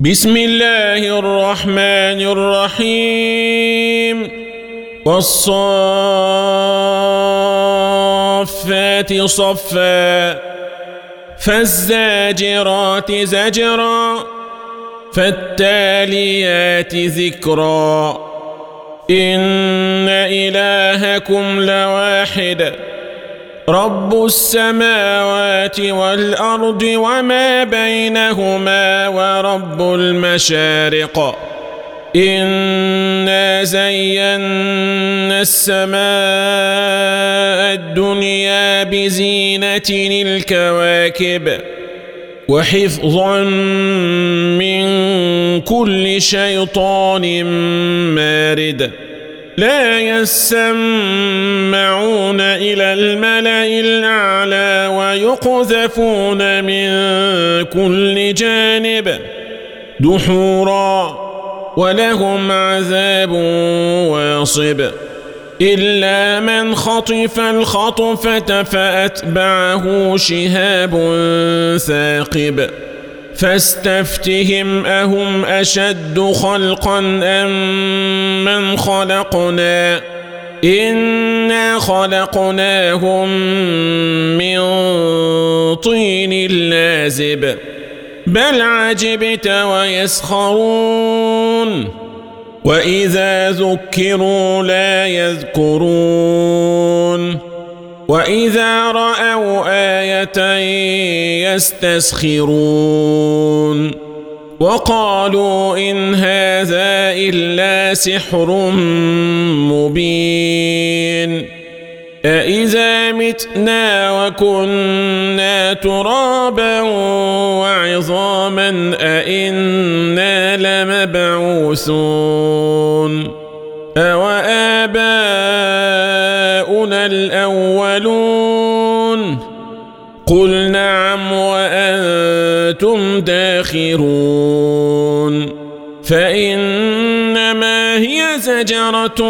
بسم الله الرحمن الرحيم والصافات صفا فالزاجرات زجرا فالتاليات ذكرا إن إلهكم لواحد رب السماوات والأرض وما بينهما ورب المشارق إنا زينا السماء الدنيا بزينة الكواكب وحفظا من كل شيطان مارد لا يسمعون إلى الملأ الأعلى ويقذفون من كل جانب دحورا ولهم عذاب واصب إلا من خطف الخطفة فأتبعه شهاب ثاقب فاستفتهم أهم أشد خلقا أم من خلقنا إنا خلقناهم من طين لازب بل عجبت ويسخرون وإذا ذكروا لا يذكرون وإذا رأوا آية يستسخرون وقالوا إن هذا إلا سحر مبين أإذا متنا وكنا ترابا وعظاما أإنا لمبعوثون أوآباؤنا الأولون قل نعم وأنتم داخرون فإنما هي زجرة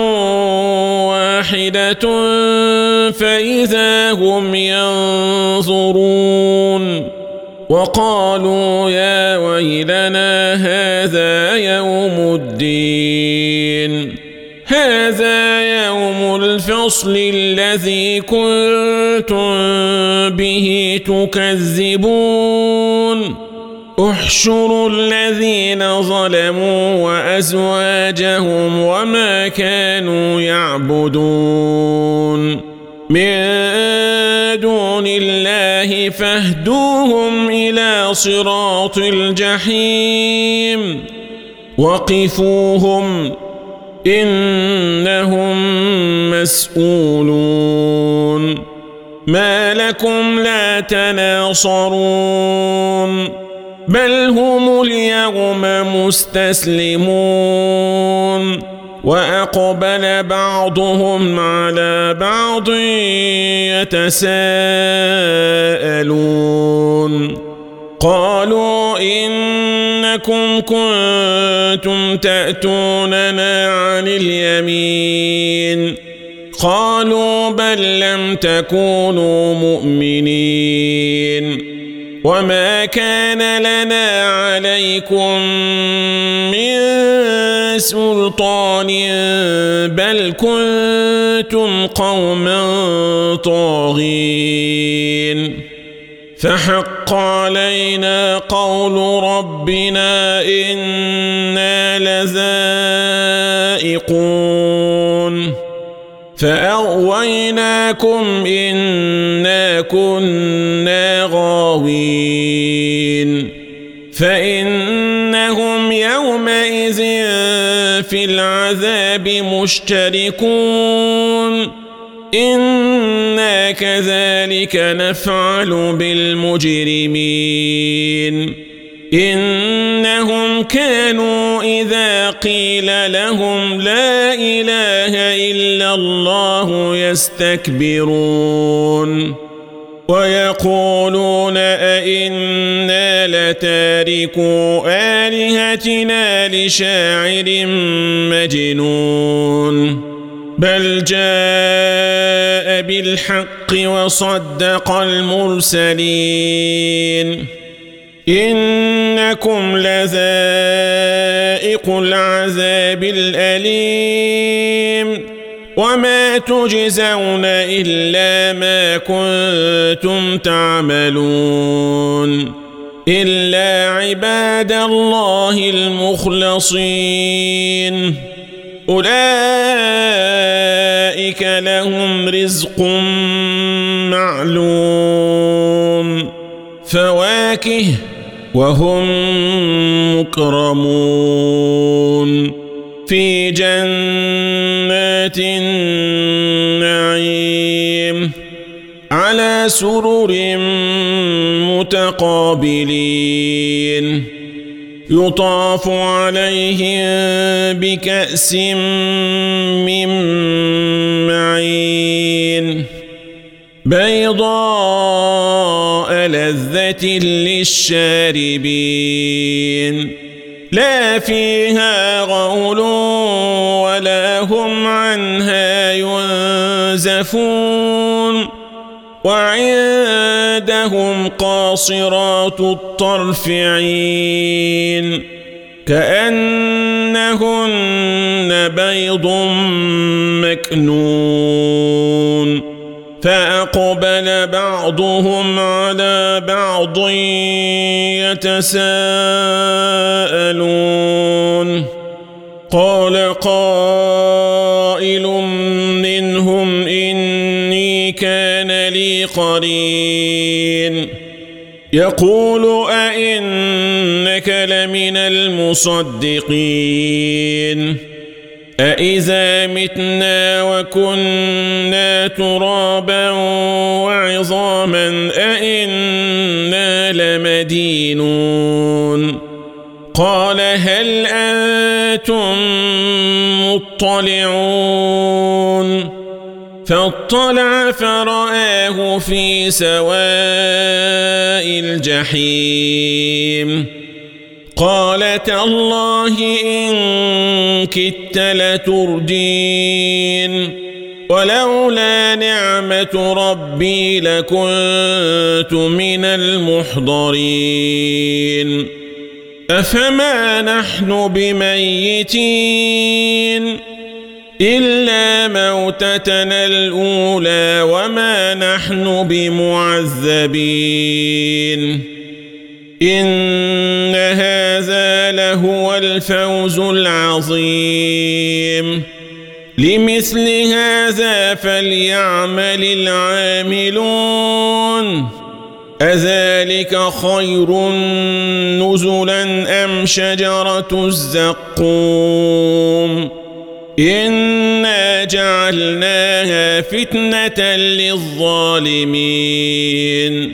واحدة فإذا هم ينظرون وقالوا يا ويلنا هذا يوم الدين هذا يوم الفصل الذي كنتم به تكذبون احشروا الذين ظلموا وأزواجهم وما كانوا يعبدون من دون الله فاهدوهم إلى صراط الجحيم وقفوهم إنهم مسؤولون ما لكم لا تناصرون بل هم اليوم مستسلمون وأقبل بعضهم على بعض يتساءلون قالوا إنكم كنتم تأتوننا عن اليمين قالوا بل لم تكونوا مؤمنين وما كان لنا عليكم من سلطان بل كنتم قوما طاغين فحق علينا قول ربنا إنا لذائقون فأغويناكم إنا كنا غاوين فإنهم يومئذ في العذاب مشتركون إنا كذلك نفعل بالمجرمين إنهم كانوا إذا قيل لهم لا إله إلا الله يستكبرون ويقولون أئنا لتاركو آلهتنا لشاعر مجنون بل جاء بالحق وصدق المرسلين إن إنكم لذائق العذاب الأليم وما تجزون إلا ما كنتم تعملون إلا عباد الله المخلصين أولئك لهم رزق معلوم فواكه وهم مكرمون في جنات النعيم على سرر متقابلين يطاف عليهم بكأس من معين بيضاء لذة للشاربين لا فيها غول ولا هم عنها ينزفون وعندهم قاصرات الطرف عين كأنهن بيض مكنون فأقبل بعضهم على بعض يتساءلون قال قائل منهم إني كان لي قرين يقول أئنك لمن المصدقين أإذا متنا وكنا ترابا وعظاما أئنا لمدينون قال هل أنتم مطلعون فاطلع فرآه في سواء الجحيم قال تالله إن كدت لتردين ولولا نعمة ربي لكنت من المحضرين أفما نحن بميتين إلا موتتنا الأولى وما نحن بمعذبين إن هذا لهو الفوز العظيم لمثل هذا فليعمل العاملون أذلك خير نزلا أم شجرة الزقوم إنا جعلناها فتنة للظالمين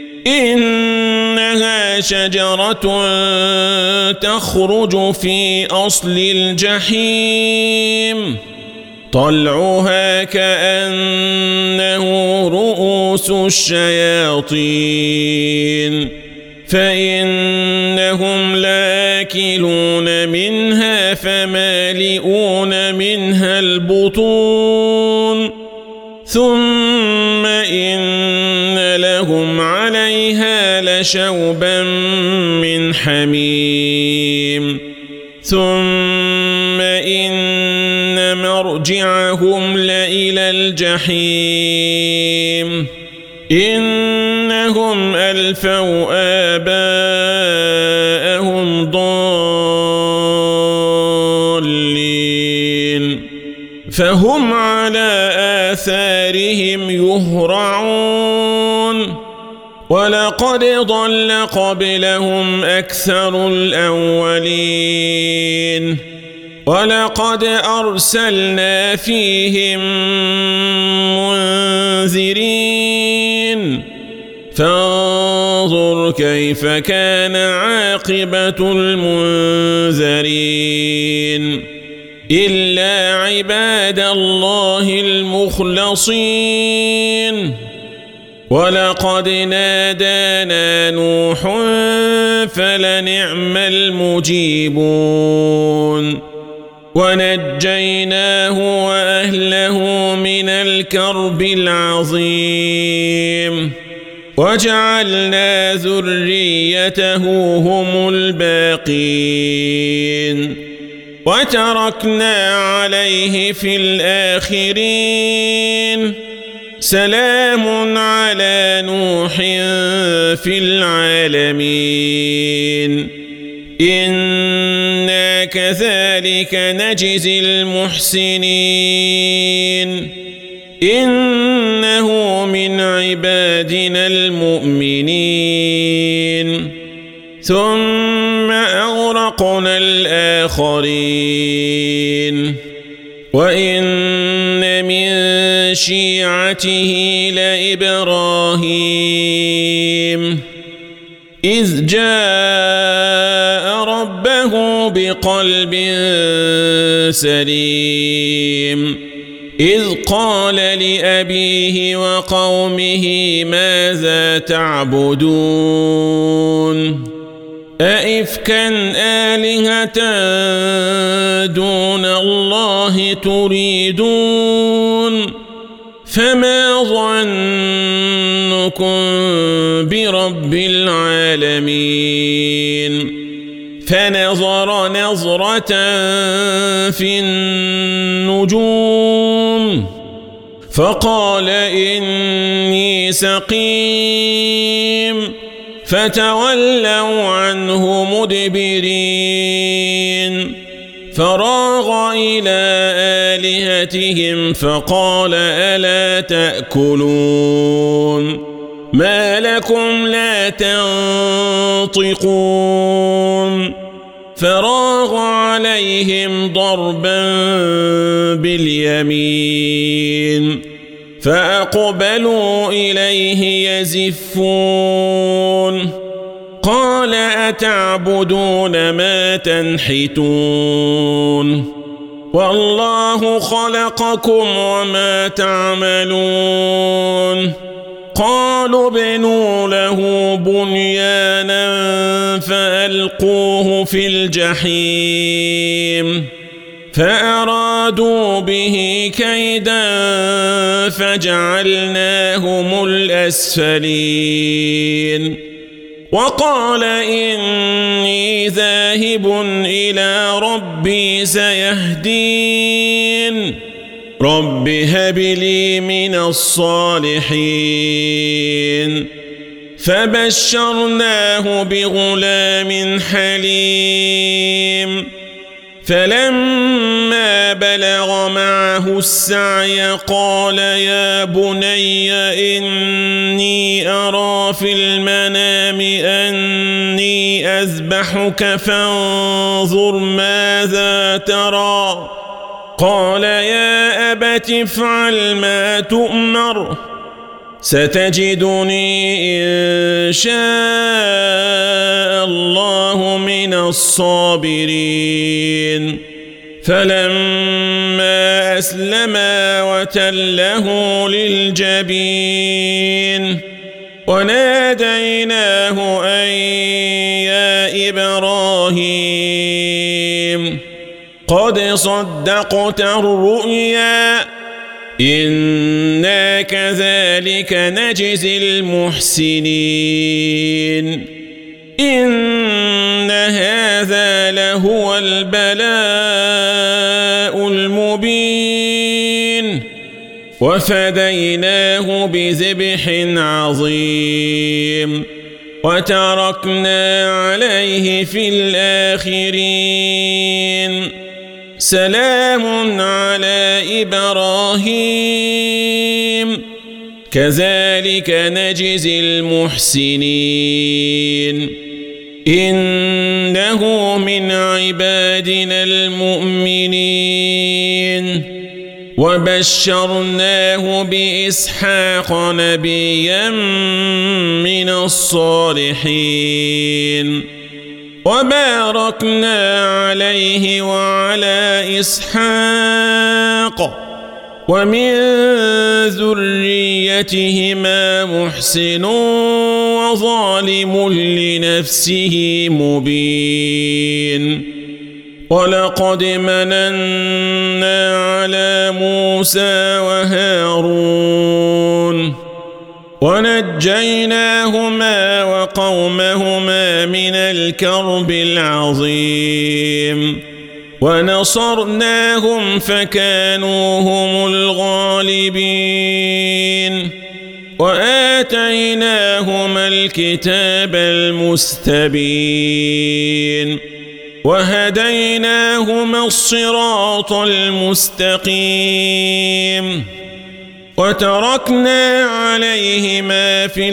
إنها شجرة تخرج في أصل الجحيم طلعها كأنه رؤوس الشياطين فإنهم لآكلون منها فمالئون منها البطون ثم إن لهم عليها لشوبا من حميم ثم إن مرجعهم لإلى الجحيم إنهم ألفوا آباءهم ضالين فهم على آثارهم يهرعون ولقد ضل قبلهم أكثر الأولين ولقد أرسلنا فيهم منذرين فانظر كيف كان عاقبة المنذرين إلا عباد الله المخلصين ولقد نادانا نوح فلنعم المجيبون ونجيناه وأهله من الكرب العظيم وجعلنا ذريته هم الباقين وتركنا عليه في الآخرين سلام على نوح في العالمين إنا كذلك نجزي المحسنين إنه من عبادنا المؤمنين ثم أغرقنا الآخرين وإن من شيعته لإبراهيم إذ جاء ربه بقلب سليم إذ قال لأبيه وقومه ماذا تعبدون أئفكا آلهة دون الله تريدون فما ظنكم برب العالمين فنظر نظرة في النجوم فقال إني سقيم فتولوا عنه مدبرين فراغ إلى آلهتهم فقال ألا تأكلون ما لكم لا تنطقون فراغ عليهم ضربا باليمين فأقبلوا إليه يزفون قال أتعبدون ما تنحتون والله خلقكم وما تعملون قالوا ابنوا له بنيانا فألقوه في الجحيم فأرادوا به كيدا فجعلناهم الأسفلين وقال إني ذاهب إلى ربي سيهدين رب هب لي من الصالحين فبشرناه بغلام حليم فلما بلغ معه السعي قال يا بني إني أرى في المنام أني أذبحك فانظر ماذا ترى قال يا أبت افعل ما تؤمر ستجدني إن شاء الله من الصابرين فلما أسلما وتله للجبين وناديناه أن يا إبراهيم قد صدقت الرؤيا إنا كذلك نجزي المحسنين إن هذا لهو البلاء المبين وفديناه بذبح عظيم وتركنا عليه في الآخرين سلام على إبراهيم كذلك نجزي المحسنين إنه من عبادنا المؤمنين وبشرناه بإسحاق نبيا من الصالحين وباركنا عليه وعلى إسحاق ومن ذريتهما محسن وظالم لنفسه مبين ولقد مننا على موسى وهارون ونجيناهما وقومهما من الكرب العظيم ونصرناهم فكانوا هم الغالبين وآتيناهما الكتاب المستبين وهديناهما الصراط المستقيم وتركنا عليهما في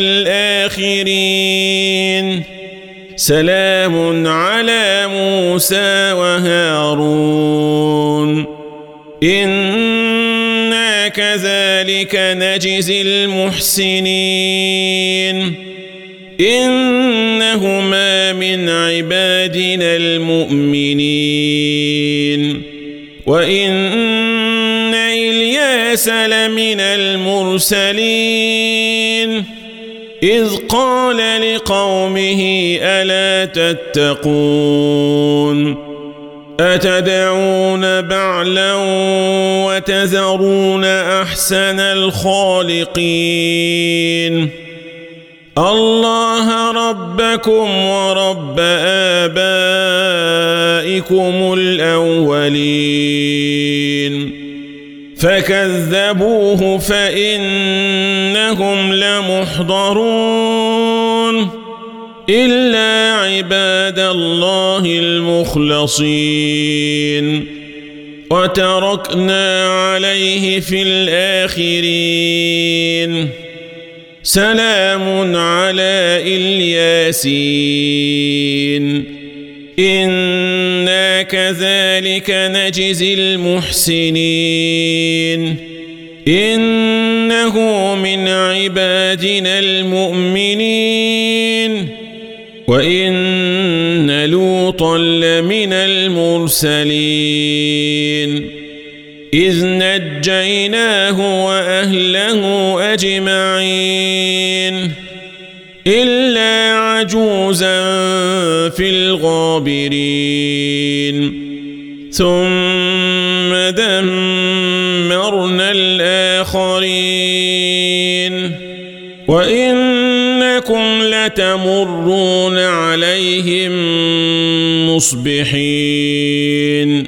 الآخرين سلام على موسى وهارون إنا كذلك نجزي المحسنين إنهما من عبادنا المؤمنين وإن إلياس لمن المرسلين إذ قال لقومه ألا تتقون أتدعون بعلا وتذرون أحسن الخالقين الله ربكم ورب آبائكم الأولين فكذبوه فإنهم لمحضرون إلا عباد الله المخلصين وتركنا عليه في الآخرين سلام على الياسين إنا كذلك نجزي المحسنين إنه من عبادنا المؤمنين وإن لوطا لمن المرسلين إذ نجيناه وأهله أجمعين إلا عجوزا في الغابرين ثم دمرنا الآخرين وإنكم لتمرون عليهم مصبحين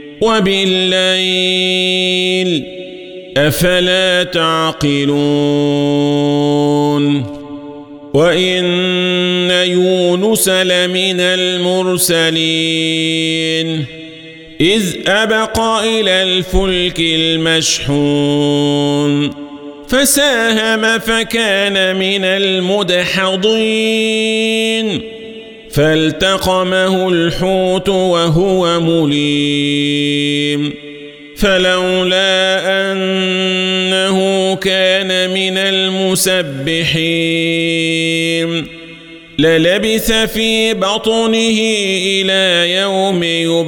وبالليل أفلا تعقلون وإن يونس لمن المرسلين إذ أبق إلى الفلك المشحون فساهم فكان من المدحضين فالتقمه الحوت وهو مليم فلولا أنه كان من المسبحين للبث في بطنه إلى يوم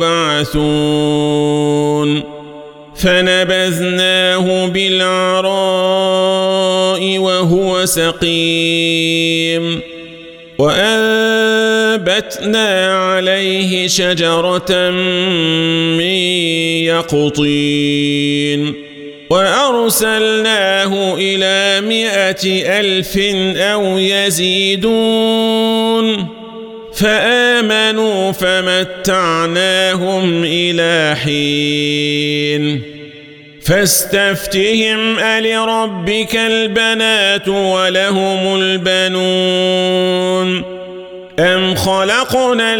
يبعثون فنبذناه بالعراء وهو سقيم وأنبتنا عليه شجرة من يقطين وأرسلناه إلى 100,000 أو يزيدون فآمنوا فمتعناهم إلى حين فاستفتهم ألربك البنات ولهم البنون أم خلقنا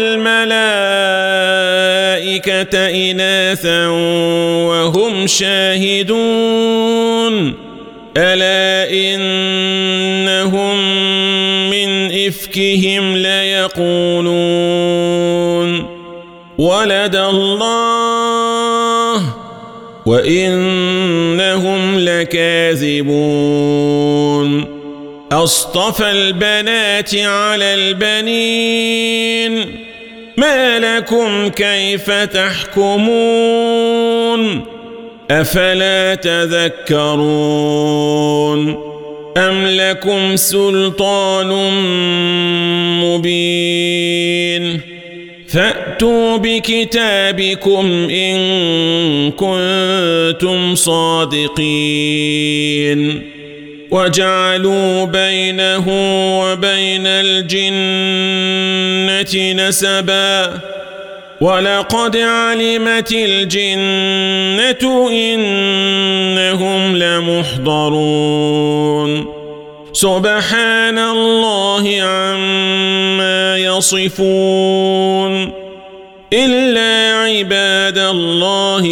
الملائكة إناثا وهم شاهدون ألا إنهم من إفكهم ليقولون ولد الله وإنهم لكاذبون أصطفى البنات على البنين ما لكم كيف تحكمون أفلا تذكرون أم لكم سلطان مبين فأتوا بكتابكم إن كنتم صادقين وجعلوا بينه وبين الجنة نسبا ولقد علمت الجنة إنهم لمحضرون سبحان الله عما يصفون إلا عباد الله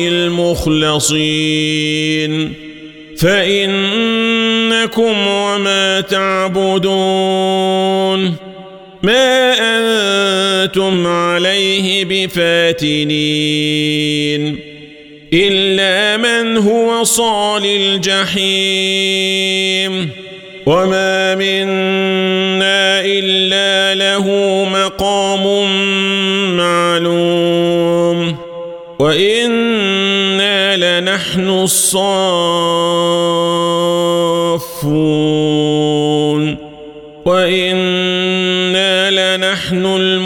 المخلصين فإنكم وما تعبدون ما أنتم عليه بفاتنين إلا من هو صال الجحيم وما منا إلا له مقام معلوم وإنا لنحن الصافون وإنا لنحن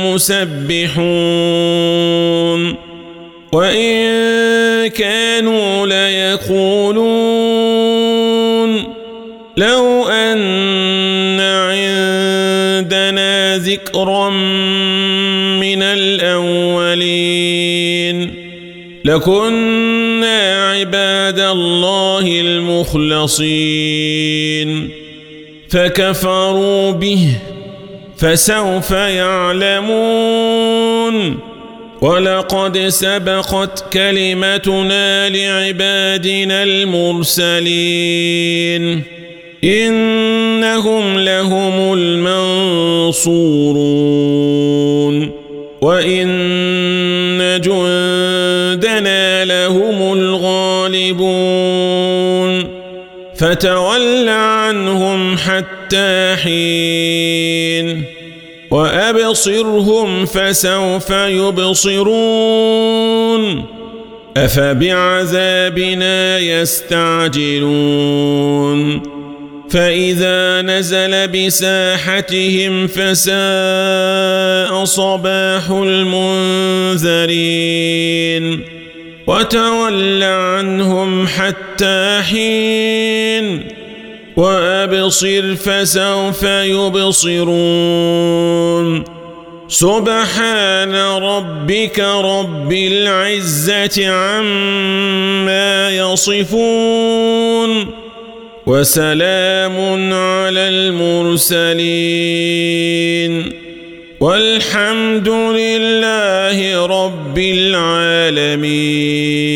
المسبحون وإن كانوا ليقولون لو أن عندنا ذكرا من الأولين لكنا عباد الله المخلصين فكفروا به فسوف يعلمون ولقد سبقت كلمتنا لعبادنا المرسلين إنهم لهم المنصورون وإن جندنا لهم الغالبون فتول عنهم حتى حين وأبصرهم فسوف يبصرون أفبعذابنا يستعجلون فإذا نزل بساحتهم فساء صباح المنذرين وتول عنهم حتى حين وأبصر فسوف يبصرون سبحان ربك رب العزة عما يصفون وسلام على المرسلين والحمد لله رب العالمين.